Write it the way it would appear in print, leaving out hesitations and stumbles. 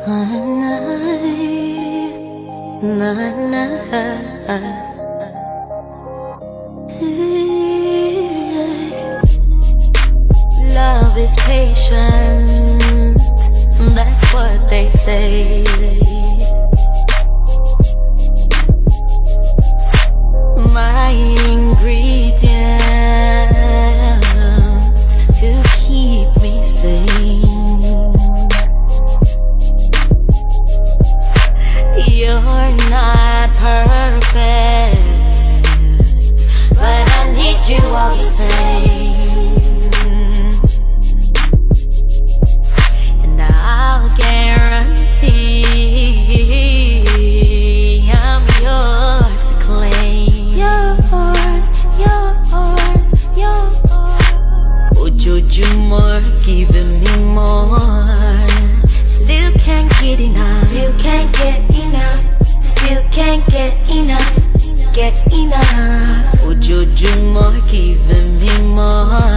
Na na. Love is patient, that's what they say. My ingredient to keep me sane. You're not perfect, but I need you all the same. And I'll guarantee I'm yours to claim. Yours, yours, yours. Ojojumor giving me more. Still can't get enough. Still can't get enough. Still can't get enough. Get enough. Ojojumor giving me more.